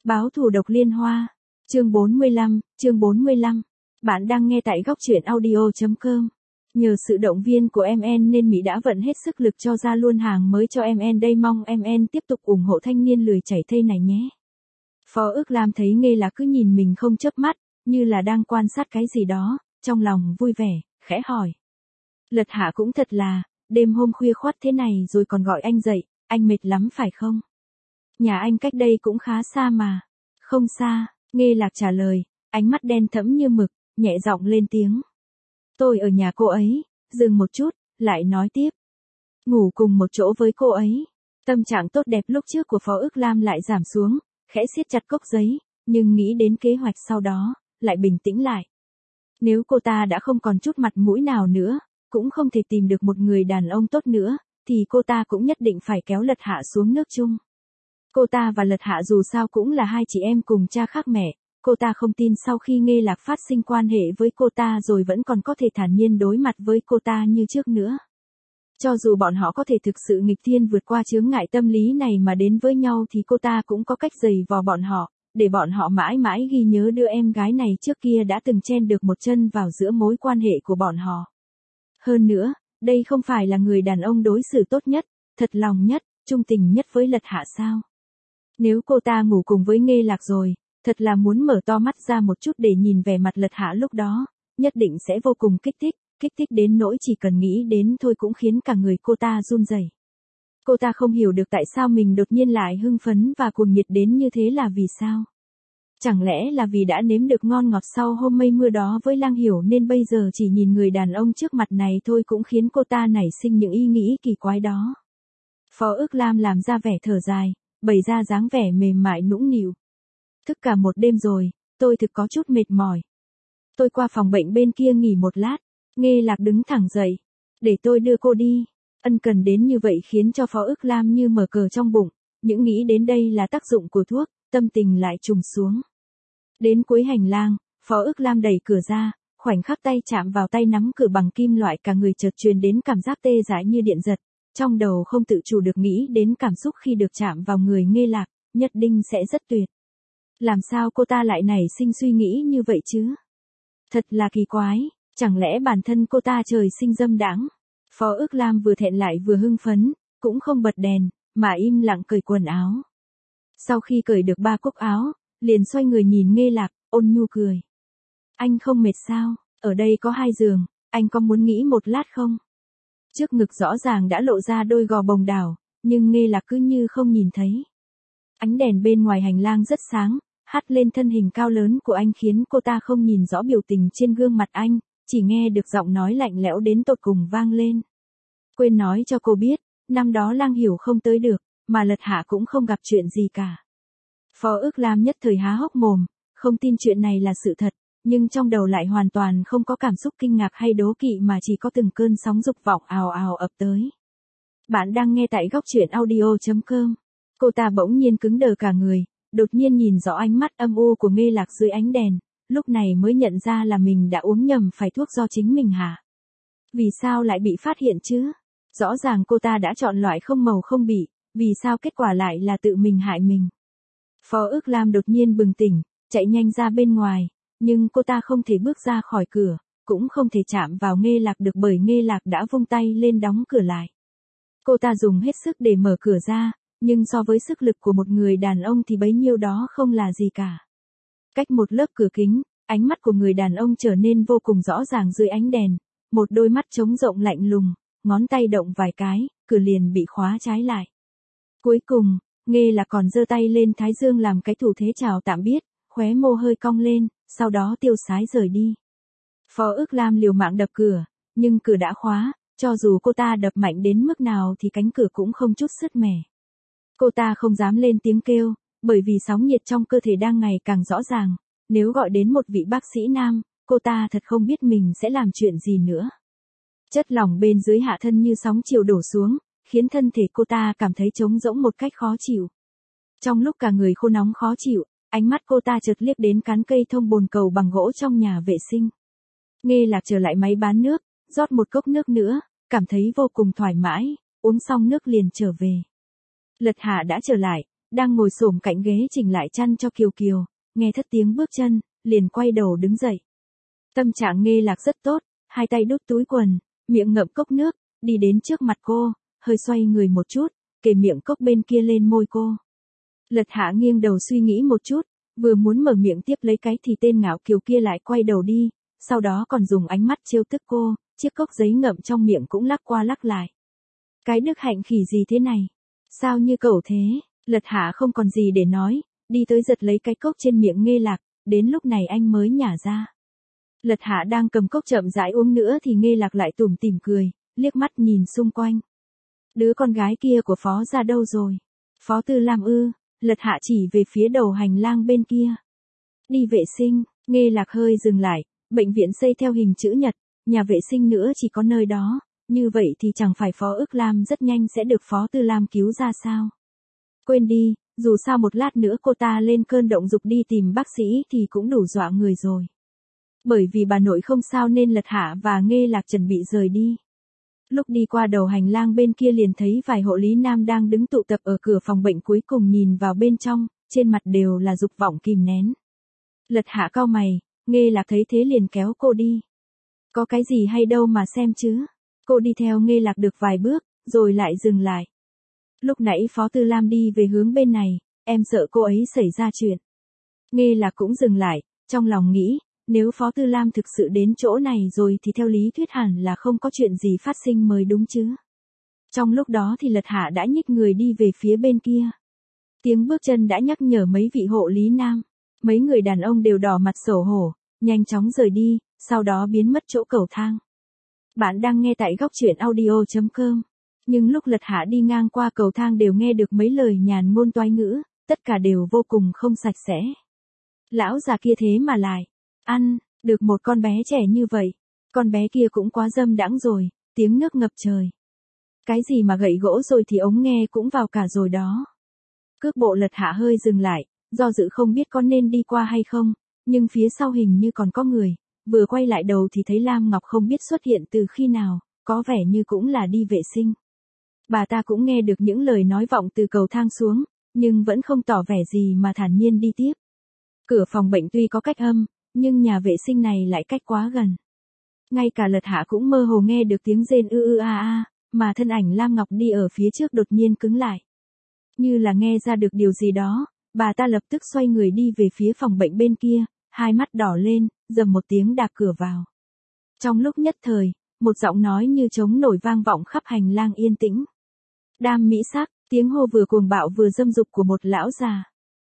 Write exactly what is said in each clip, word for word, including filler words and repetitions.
Báo thù độc liên hoa. Chương bốn mươi lăm, chương bốn mươi lăm. Bạn đang nghe tại góc truyện audio chấm com. Nhờ sự động viên của em en nên Mỹ đã vận hết sức lực cho ra luôn hàng mới cho em en đây, mong em en tiếp tục ủng hộ thanh niên lười chảy thây này nhé. Phó Ước Lam thấy Nghê Lạc cứ nhìn mình không chớp mắt, như là đang quan sát cái gì đó, trong lòng vui vẻ, khẽ hỏi. Lật Hạ cũng thật là, đêm hôm khuya khoắt thế này rồi còn gọi anh dậy, anh mệt lắm phải không? Nhà anh cách đây cũng khá xa mà. Không xa, Nghê Lạc trả lời, ánh mắt đen thẫm như mực, nhẹ giọng lên tiếng. Tôi ở nhà cô ấy, dừng một chút, lại nói tiếp. Ngủ cùng một chỗ với cô ấy. Tâm trạng tốt đẹp lúc trước của Phó Ước Lam lại giảm xuống, khẽ siết chặt cốc giấy, nhưng nghĩ đến kế hoạch sau đó, lại bình tĩnh lại. Nếu cô ta đã không còn chút mặt mũi nào nữa, cũng không thể tìm được một người đàn ông tốt nữa, thì cô ta cũng nhất định phải kéo Lật Hạ xuống nước chung. Cô ta và Lật Hạ dù sao cũng là hai chị em cùng cha khác mẹ, cô ta không tin sau khi Nghê Lạc phát sinh quan hệ với cô ta rồi vẫn còn có thể thản nhiên đối mặt với cô ta như trước nữa. Cho dù bọn họ có thể thực sự nghịch thiên vượt qua chướng ngại tâm lý này mà đến với nhau thì cô ta cũng có cách giày vò bọn họ, để bọn họ mãi mãi ghi nhớ đứa em gái này trước kia đã từng chen được một chân vào giữa mối quan hệ của bọn họ. Hơn nữa, đây không phải là người đàn ông đối xử tốt nhất, thật lòng nhất, trung tình nhất với Lật Hạ sao? Nếu cô ta ngủ cùng với Nghê Lạc rồi, thật là muốn mở to mắt ra một chút để nhìn vẻ mặt Lật Hạ lúc đó, nhất định sẽ vô cùng kích thích, kích thích đến nỗi chỉ cần nghĩ đến thôi cũng khiến cả người cô ta run rẩy. Cô ta không hiểu được tại sao mình đột nhiên lại hưng phấn và cuồng nhiệt đến như thế là vì sao? Chẳng lẽ là vì đã nếm được ngon ngọt sau hôm mây mưa đó với Lang Hiểu nên bây giờ chỉ nhìn người đàn ông trước mặt này thôi cũng khiến cô ta nảy sinh những ý nghĩ kỳ quái đó. Phó Ước Lam làm ra vẻ thở dài, bày ra dáng vẻ mềm mại nũng nịu. Thức cả một đêm rồi, tôi thực có chút mệt mỏi. Tôi qua phòng bệnh bên kia nghỉ một lát. Nghê Lạc đứng thẳng dậy. Để tôi đưa cô đi. Ân cần đến như vậy khiến cho Phó Ước Lam như mở cờ trong bụng. Những nghĩ đến đây là tác dụng của thuốc, tâm tình lại trùng xuống. Đến cuối hành lang, Phó Ước Lam đẩy cửa ra, khoảnh khắc tay chạm vào tay nắm cửa bằng kim loại cả người chợt truyền đến cảm giác tê dại như điện giật. Trong đầu không tự chủ được nghĩ đến cảm xúc khi được chạm vào người Nghê Lạc, nhất định sẽ rất tuyệt. Làm sao cô ta lại nảy sinh suy nghĩ như vậy chứ? Thật là kỳ quái, chẳng lẽ bản thân cô ta trời sinh dâm đãng? Phó Ước Lam vừa thẹn lại vừa hưng phấn, cũng không bật đèn, mà im lặng cởi quần áo. Sau khi cởi được ba cúc áo, liền xoay người nhìn Nghê Lạc, ôn nhu cười. Anh không mệt sao? Ở đây có hai giường, anh có muốn nghỉ một lát không? Trước ngực rõ ràng đã lộ ra đôi gò bồng đảo, nhưng Nghê Lạc cứ như không nhìn thấy. Ánh đèn bên ngoài hành lang rất sáng, hắt lên thân hình cao lớn của anh khiến cô ta không nhìn rõ biểu tình trên gương mặt anh, chỉ nghe được giọng nói lạnh lẽo đến tột cùng vang lên. Quên nói cho cô biết, năm đó Lang Hiểu không tới được, mà Lật Hạ cũng không gặp chuyện gì cả. Phó Ước Lam nhất thời há hốc mồm, không tin chuyện này là sự thật, nhưng trong đầu lại hoàn toàn không có cảm xúc kinh ngạc hay đố kỵ mà chỉ có từng cơn sóng dục vọng ào ào ập tới. Bạn đang nghe tại góc truyện audio chấm com. Cô ta bỗng nhiên cứng đờ cả người, đột nhiên nhìn rõ ánh mắt âm u của Nghê Lạc dưới ánh đèn, lúc này mới nhận ra là mình đã uống nhầm phải thuốc do chính mình hả? Vì sao lại bị phát hiện chứ? Rõ ràng cô ta đã chọn loại không màu không bị, vì sao kết quả lại là tự mình hại mình? Phó Ước Lam đột nhiên bừng tỉnh, chạy nhanh ra bên ngoài, nhưng cô ta không thể bước ra khỏi cửa, cũng không thể chạm vào Nghê Lạc được bởi Nghê Lạc đã vung tay lên đóng cửa lại. Cô ta dùng hết sức để mở cửa ra, nhưng so với sức lực của một người đàn ông thì bấy nhiêu đó không là gì cả. Cách một lớp cửa kính, ánh mắt của người đàn ông trở nên vô cùng rõ ràng dưới ánh đèn, một đôi mắt trống rộng lạnh lùng, ngón tay động vài cái, cửa liền bị khóa trái lại. Cuối cùng, Nghê Lạc còn giơ tay lên thái dương làm cái thủ thế chào tạm biệt, khóe môi hơi cong lên, sau đó tiêu sái rời đi. Phó Ước Lam liều mạng đập cửa, nhưng cửa đã khóa, cho dù cô ta đập mạnh đến mức nào thì cánh cửa cũng không chút sứt mẻ. Cô ta không dám lên tiếng kêu, bởi vì sóng nhiệt trong cơ thể đang ngày càng rõ ràng, nếu gọi đến một vị bác sĩ nam, cô ta thật không biết mình sẽ làm chuyện gì nữa. Chất lỏng bên dưới hạ thân như sóng chiều đổ xuống, khiến thân thể cô ta cảm thấy trống rỗng một cách khó chịu. Trong lúc cả người khô nóng khó chịu, ánh mắt cô ta chợt liếc đến cán cây thông bồn cầu bằng gỗ trong nhà vệ sinh. Nghê Lạc trở lại máy bán nước, rót một cốc nước nữa, cảm thấy vô cùng thoải mái, uống xong nước liền trở về. Lật Hạ đã trở lại, đang ngồi xổm cạnh ghế chỉnh lại chăn cho Kiều Kiều, nghe thất tiếng bước chân, liền quay đầu đứng dậy. Tâm trạng Nghê Lạc rất tốt, hai tay đút túi quần, miệng ngậm cốc nước, đi đến trước mặt cô, hơi xoay người một chút, kề miệng cốc bên kia lên môi cô. Lật Hạ nghiêng đầu suy nghĩ một chút, vừa muốn mở miệng tiếp lấy cái thì tên ngạo kiều kia lại quay đầu đi, sau đó còn dùng ánh mắt trêu tức cô, chiếc cốc giấy ngậm trong miệng cũng lắc qua lắc lại. Cái đức hạnh khỉ gì thế này? Sao như cẩu thế? Lật Hạ không còn gì để nói, đi tới giật lấy cái cốc trên miệng Nghê Lạc, đến lúc này anh mới nhả ra. Lật Hạ đang cầm cốc chậm rãi uống nữa thì Nghê Lạc lại tủm tỉm cười, liếc mắt nhìn xung quanh. Đứa con gái kia của Phó ra đâu rồi? Phó Tư Lam ư? Lật Hạ chỉ về phía đầu hành lang bên kia. Đi vệ sinh. Nghê Lạc hơi dừng lại, bệnh viện xây theo hình chữ nhật, nhà vệ sinh nữa chỉ có nơi đó, như vậy thì chẳng phải Phó Ức Lam rất nhanh sẽ được Phó Tư Lam cứu ra sao? Quên đi, dù sao một lát nữa cô ta lên cơn động dục đi tìm bác sĩ thì cũng đủ dọa người rồi. Bởi vì bà nội không sao nên Lật Hạ và Nghê Lạc chuẩn bị rời đi. Lúc đi qua đầu hành lang bên kia liền thấy vài hộ lý nam đang đứng tụ tập ở cửa phòng bệnh cuối cùng nhìn vào bên trong, trên mặt đều là dục vọng kìm nén. Lật Hạ cau mày, Nghê Lạc thấy thế liền kéo cô đi. Có cái gì hay đâu mà xem chứ. Cô đi theo Nghê Lạc được vài bước, rồi lại dừng lại. Lúc nãy Phó Tư Lam đi về hướng bên này, em sợ cô ấy xảy ra chuyện. Nghê Lạc cũng dừng lại, trong lòng nghĩ, nếu Phó Tư Lam thực sự đến chỗ này rồi thì theo lý thuyết hẳn là không có chuyện gì phát sinh mới đúng chứ. Trong lúc đó thì Lật Hạ đã nhích người đi về phía bên kia. Tiếng bước chân đã nhắc nhở mấy vị hộ lý nam. Mấy người đàn ông đều đỏ mặt xấu hổ, nhanh chóng rời đi, sau đó biến mất chỗ cầu thang. Bạn đang nghe tại góc truyện audio chấm com. Nhưng lúc Lật Hạ đi ngang qua cầu thang đều nghe được mấy lời nhàn ngôn toái ngữ, tất cả đều vô cùng không sạch sẽ. Lão già kia thế mà lại ăn được một con bé trẻ như vậy, con bé kia cũng quá dâm đãng rồi, tiếng nước ngập trời. Cái gì mà gậy gỗ rồi thì ống nghe cũng vào cả rồi đó. Cước bộ Lật Hạ hơi dừng lại, do dự không biết có nên đi qua hay không, nhưng phía sau hình như còn có người, vừa quay lại đầu thì thấy Lam Ngọc không biết xuất hiện từ khi nào, có vẻ như cũng là đi vệ sinh. Bà ta cũng nghe được những lời nói vọng từ cầu thang xuống, nhưng vẫn không tỏ vẻ gì mà thản nhiên đi tiếp. Cửa phòng bệnh tuy có cách âm, nhưng nhà vệ sinh này lại cách quá gần. Ngay cả Lật Hạ cũng mơ hồ nghe được tiếng rên ư ư a a, mà thân ảnh Lam Ngọc đi ở phía trước đột nhiên cứng lại. Như là nghe ra được điều gì đó, bà ta lập tức xoay người đi về phía phòng bệnh bên kia, hai mắt đỏ lên, dầm một tiếng đạp cửa vào. Trong lúc nhất thời, một giọng nói như trống nổi vang vọng khắp hành lang yên tĩnh. Đam mỹ sắc, tiếng hô vừa cuồng bạo vừa dâm dục của một lão già.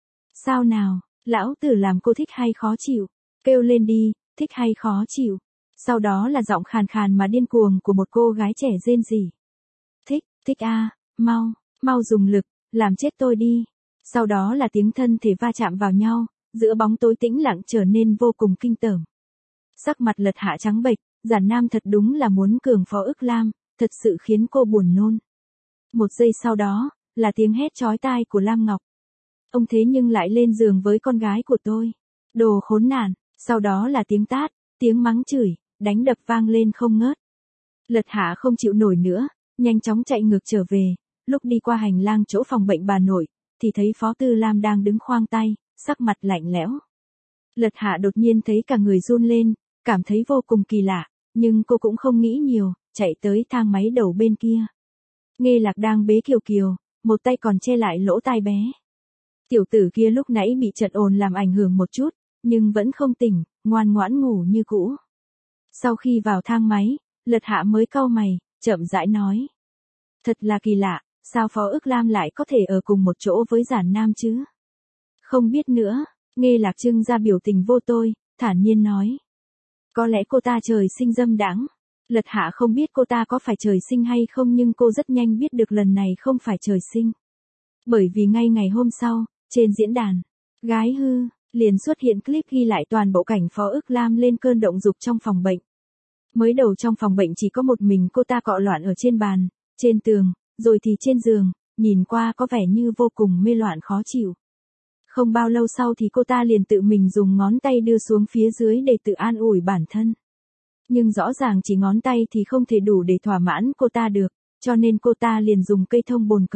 Sao nào, lão tử làm cô thích hay khó chịu? Kêu lên đi, thích hay khó chịu? Sau đó là giọng khàn khàn mà điên cuồng của một cô gái trẻ rên rỉ. Thích, thích a, mau, mau dùng lực, làm chết tôi đi. Sau đó là tiếng thân thể va chạm vào nhau, giữa bóng tối tĩnh lặng trở nên vô cùng kinh tởm. Sắc mặt Lật Hạ trắng bệch, giản nam thật đúng là muốn cường Phó Ức Lam, thật sự khiến cô buồn nôn. Một giây sau đó, là tiếng hét chói tai của Lam Ngọc. Ông thế nhưng lại lên giường với con gái của tôi. Đồ khốn nạn, sau đó là tiếng tát, tiếng mắng chửi, đánh đập vang lên không ngớt. Lật Hạ không chịu nổi nữa, nhanh chóng chạy ngược trở về, lúc đi qua hành lang chỗ phòng bệnh bà nội, thì thấy Phó Tư Lam đang đứng khoang tay, sắc mặt lạnh lẽo. Lật Hạ đột nhiên thấy cả người run lên, cảm thấy vô cùng kỳ lạ, nhưng cô cũng không nghĩ nhiều, chạy tới thang máy đầu bên kia. Nghê Lạc đang bế Kiều Kiều, một tay còn che lại lỗ tai bé. Tiểu tử kia lúc nãy bị trận ồn làm ảnh hưởng một chút, nhưng vẫn không tỉnh, ngoan ngoãn ngủ như cũ. Sau khi vào thang máy, Lật Hạ mới cau mày, chậm rãi nói. Thật là kỳ lạ, sao Phó Ức Lam lại có thể ở cùng một chỗ với giản nam chứ? Không biết nữa, Nghê Lạc trưng ra biểu tình vô tôi, thản nhiên nói. Có lẽ cô ta trời sinh dâm đãng. Lật Hạ không biết cô ta có phải trời sinh hay không nhưng cô rất nhanh biết được lần này không phải trời sinh. Bởi vì ngay ngày hôm sau, trên diễn đàn, gái hư, liền xuất hiện clip ghi lại toàn bộ cảnh Phó Ức Lam lên cơn động dục trong phòng bệnh. Mới đầu trong phòng bệnh chỉ có một mình cô ta cọ loạn ở trên bàn, trên tường, rồi thì trên giường, nhìn qua có vẻ như vô cùng mê loạn khó chịu. Không bao lâu sau thì cô ta liền tự mình dùng ngón tay đưa xuống phía dưới để tự an ủi bản thân. Nhưng rõ ràng chỉ ngón tay thì không thể đủ để thỏa mãn cô ta được, cho nên cô ta liền dùng cây thông bồn cầu,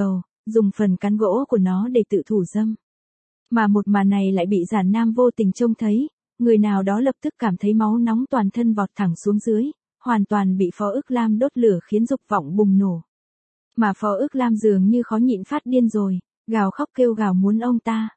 dùng phần cán gỗ của nó để tự thủ dâm. Mà một màn này lại bị Giản Nam vô tình trông thấy, người nào đó lập tức cảm thấy máu nóng toàn thân vọt thẳng xuống dưới, hoàn toàn bị Phó Ức Lam đốt lửa khiến dục vọng bùng nổ. Mà Phó Ức Lam dường như khó nhịn phát điên rồi, gào khóc kêu gào muốn ông ta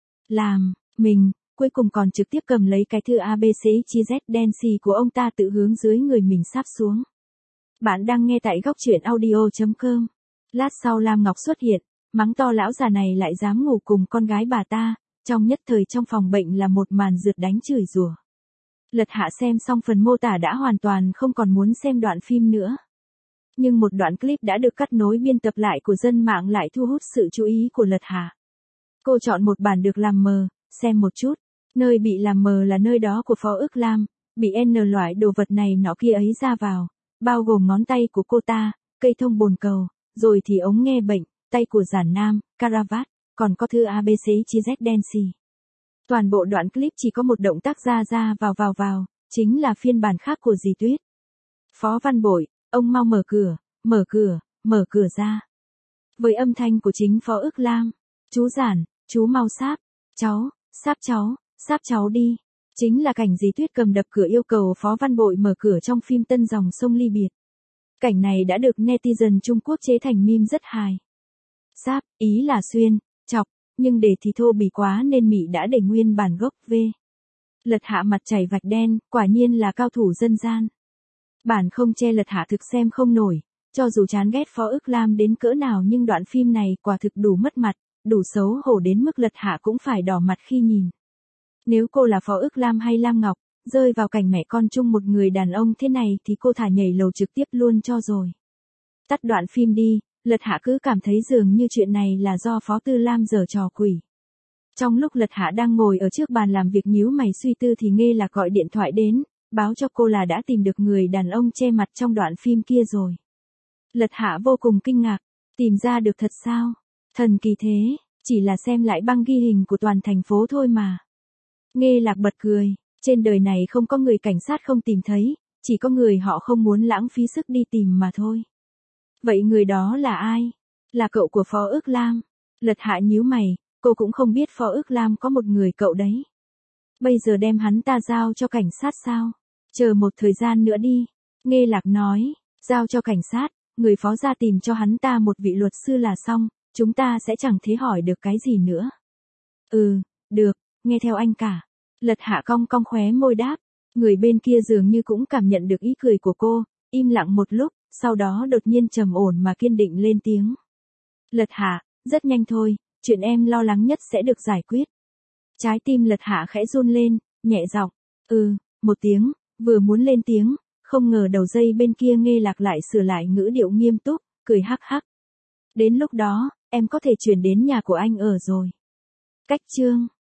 làm, mình, cuối cùng còn trực tiếp cầm lấy cái thư a bê xê chia Z đen xì của ông ta tự hướng dưới người mình sáp xuống. Bạn đang nghe tại góc truyện audio chấm com. Lát sau Lam Ngọc xuất hiện, mắng to lão già này lại dám ngủ cùng con gái bà ta, trong nhất thời trong phòng bệnh là một màn rượt đánh chửi rủa. Lật Hạ xem xong phần mô tả đã hoàn toàn không còn muốn xem đoạn phim nữa. Nhưng một đoạn clip đã được cắt nối biên tập lại của dân mạng lại thu hút sự chú ý của Lật Hạ. Cô chọn một bản được làm mờ, xem một chút. Nơi bị làm mờ là nơi đó của Phó Ức Lam, bị N loại đồ vật này nọ kia ấy ra vào, bao gồm ngón tay của cô ta, cây thông bồn cầu, rồi thì ống nghe bệnh, tay của Giản Nam, caravat, còn có thư a bê xê chia Z đen xì. Toàn bộ đoạn clip chỉ có một động tác ra ra vào vào vào, chính là phiên bản khác của dì Tuyết. Phó Văn Bội, ông mau mở cửa, mở cửa, mở cửa ra. Với âm thanh của chính Phó Ức Lam, chú Giản, chú mau sáp, cháu, sáp cháu, sáp cháu đi. Chính là cảnh dì Tuyết cầm đập cửa yêu cầu Phó Văn Bội mở cửa trong phim Tân Dòng Sông Ly Biệt. Cảnh này đã được netizen Trung Quốc chế thành meme rất hài. Sáp, ý là xuyên, chọc, nhưng để thì thô bỉ quá nên Mị đã để nguyên bản gốc V. Lật Hạ mặt chảy vạch đen, quả nhiên là cao thủ dân gian. Bản không che Lật Hạ thực xem không nổi, cho dù chán ghét Phó Ức Lam đến cỡ nào nhưng đoạn phim này quả thực đủ mất mặt, đủ xấu hổ đến mức Lật Hạ cũng phải đỏ mặt khi nhìn. Nếu cô là Phó Ức Lam hay Lam Ngọc, rơi vào cảnh mẹ con chung một người đàn ông thế này thì cô thả nhảy lầu trực tiếp luôn cho rồi. Tắt đoạn phim đi, Lật Hạ cứ cảm thấy dường như chuyện này là do Phó Tư Lam giở trò quỷ. Trong lúc Lật Hạ đang ngồi ở trước bàn làm việc nhíu mày suy tư thì Nghe Lạc gọi điện thoại đến, báo cho cô là đã tìm được người đàn ông che mặt trong đoạn phim kia rồi. Lật Hạ vô cùng kinh ngạc, tìm ra được thật sao? Thần kỳ thế, chỉ là xem lại băng ghi hình của toàn thành phố thôi mà. Nghe Lạc bật cười, trên đời này không có người cảnh sát không tìm thấy, chỉ có người họ không muốn lãng phí sức đi tìm mà thôi. Vậy người đó là ai? Là cậu của Phó Ức Lam. Lật Hạ nhíu mày, cô cũng không biết Phó Ức Lam có một người cậu đấy. Bây giờ đem hắn ta giao cho cảnh sát sao? Chờ một thời gian nữa đi. Nghe Lạc nói, giao cho cảnh sát, người Phó ra tìm cho hắn ta một vị luật sư là xong, chúng ta sẽ chẳng thế hỏi được cái gì nữa. Ừ, được, nghe theo anh cả. Lật Hạ cong cong khóe môi đáp, người bên kia dường như cũng cảm nhận được ý cười của cô, im lặng một lúc, sau đó đột nhiên trầm ổn mà kiên định lên tiếng. Lật Hạ, rất nhanh thôi, chuyện em lo lắng nhất sẽ được giải quyết. Trái tim Lật Hạ khẽ run lên, nhẹ giọng, ừ, một tiếng, vừa muốn lên tiếng, không ngờ đầu dây bên kia Nghe Lạc lại sửa lại ngữ điệu nghiêm túc, cười hắc hắc. Đến lúc đó, em có thể chuyển đến nhà của anh ở rồi. Cách chương